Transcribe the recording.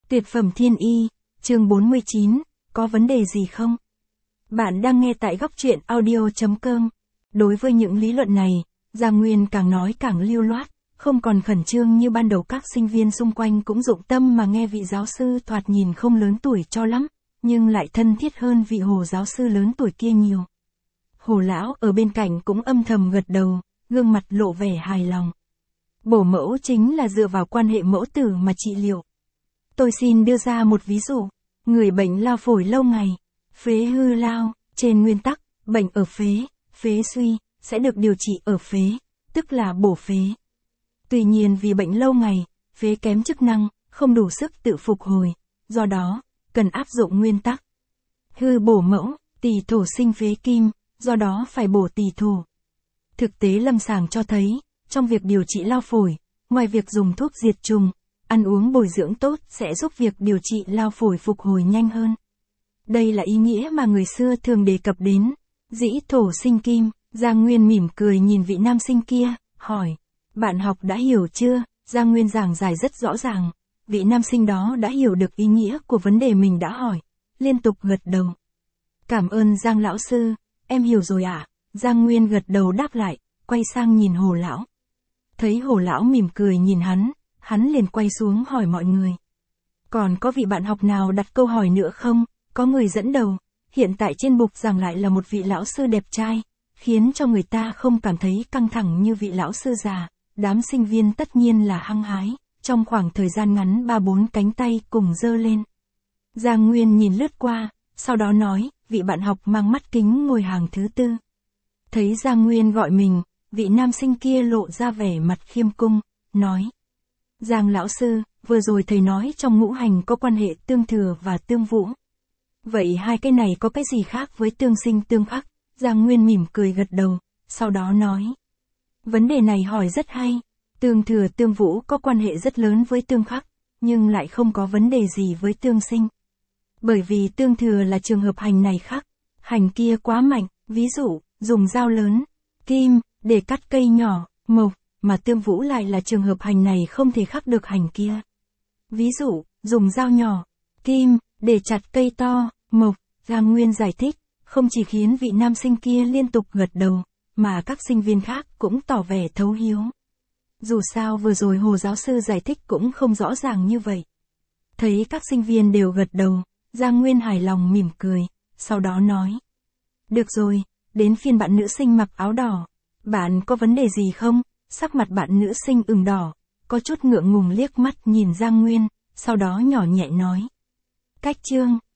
Tuyệt phẩm thiên y, chương 49, có vấn đề gì không? Bạn đang nghe tại góc truyện audio.com. Đối với những lý luận này, Giang Nguyên càng nói càng lưu loát, không còn khẩn trương như ban đầu. Các sinh viên xung quanh cũng dụng tâm mà nghe vị giáo sư thoạt nhìn không lớn tuổi cho lắm, nhưng lại thân thiết hơn vị Hồ giáo sư lớn tuổi kia nhiều. Hồ lão ở bên cạnh cũng âm thầm gật đầu, gương mặt lộ vẻ hài lòng. Bổ mẫu chính là dựa vào quan hệ mẫu tử mà trị liệu. Tôi xin đưa ra một ví dụ, người bệnh lao phổi lâu ngày, phế hư lao, trên nguyên tắc, bệnh ở phế suy, sẽ được điều trị ở phế, tức là bổ phế. Tuy nhiên vì bệnh lâu ngày, phế kém chức năng, không đủ sức tự phục hồi, do đó, cần áp dụng nguyên tắc. Hư bổ mẫu, tỳ thổ sinh phế kim, do đó phải bổ tỳ thổ. Thực tế lâm sàng cho thấy, trong việc điều trị lao phổi, ngoài việc dùng thuốc diệt trùng, ăn uống bồi dưỡng tốt sẽ giúp việc điều trị lao phổi phục hồi nhanh hơn. Đây là ý nghĩa mà người xưa thường đề cập đến. Dĩ thổ sinh kim, Giang Nguyên mỉm cười nhìn vị nam sinh kia, hỏi, bạn học đã hiểu chưa? Giang Nguyên giảng giải rất rõ ràng, vị nam sinh đó đã hiểu được ý nghĩa của vấn đề mình đã hỏi, liên tục gật đầu. Cảm ơn Giang lão sư, em hiểu rồi ạ. Giang Nguyên gật đầu đáp lại, quay sang nhìn Hồ lão. Thấy Hồ lão mỉm cười nhìn hắn liền quay xuống hỏi mọi người. Còn có vị bạn học nào đặt câu hỏi nữa không? Có người dẫn đầu, hiện tại trên bục giảng lại là một vị lão sư đẹp trai, khiến cho người ta không cảm thấy căng thẳng như vị lão sư già. Đám sinh viên tất nhiên là hăng hái, trong khoảng thời gian ngắn 3-4 cánh tay cùng giơ lên. Giang Nguyên nhìn lướt qua, sau đó nói, vị bạn học mang mắt kính ngồi hàng thứ tư. Thấy Giang Nguyên gọi mình, vị nam sinh kia lộ ra vẻ mặt khiêm cung, nói. Giang lão sư, vừa rồi thầy nói trong ngũ hành có quan hệ tương thừa và tương vũ. Vậy hai cái này có cái gì khác với tương sinh tương khắc? Giang Nguyên mỉm cười gật đầu, sau đó nói. Vấn đề này hỏi rất hay, tương thừa tương vũ có quan hệ rất lớn với tương khắc, nhưng lại không có vấn đề gì với tương sinh. Bởi vì tương thừa là trường hợp hành này khắc, hành kia quá mạnh, ví dụ, dùng dao lớn, kim, để cắt cây nhỏ, mộc, mà tương vũ lại là trường hợp hành này không thể khắc được hành kia. Ví dụ, dùng dao nhỏ, kim, để chặt cây to, mộc. Giang Nguyên giải thích, không chỉ khiến vị nam sinh kia liên tục gật đầu, mà các sinh viên khác cũng tỏ vẻ thấu hiếu. Dù sao vừa rồi Hồ giáo sư giải thích cũng không rõ ràng như vậy. Thấy các sinh viên đều gật đầu, Giang Nguyên hài lòng mỉm cười, sau đó nói. Được rồi, đến phiên bạn nữ sinh mặc áo đỏ. Bạn có vấn đề gì không? Sắc mặt bạn nữ sinh ửng đỏ, có chút ngượng ngùng liếc mắt nhìn Giang Nguyên, sau đó nhỏ nhẹ nói. Cách chương.